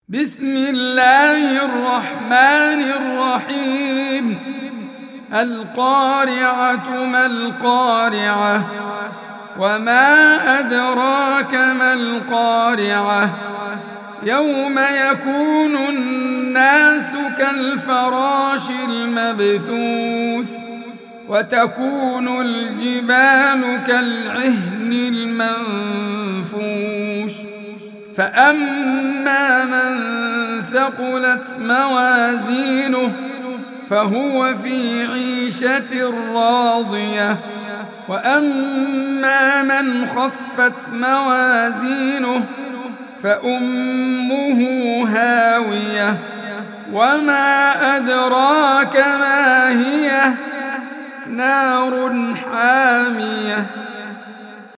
بسم الله الرحمن الرحيم. القارعة ما القارعة وما أدراك ما القارعة يوم يكون الناس كالفراش المبثوث وتكون الجبال كالعهن المنفوش فأما من ثقلت موازينه فهو في عيشة راضية وأما من خفت موازينه فأمه هاوية وما أدراك ما هي نار حامية.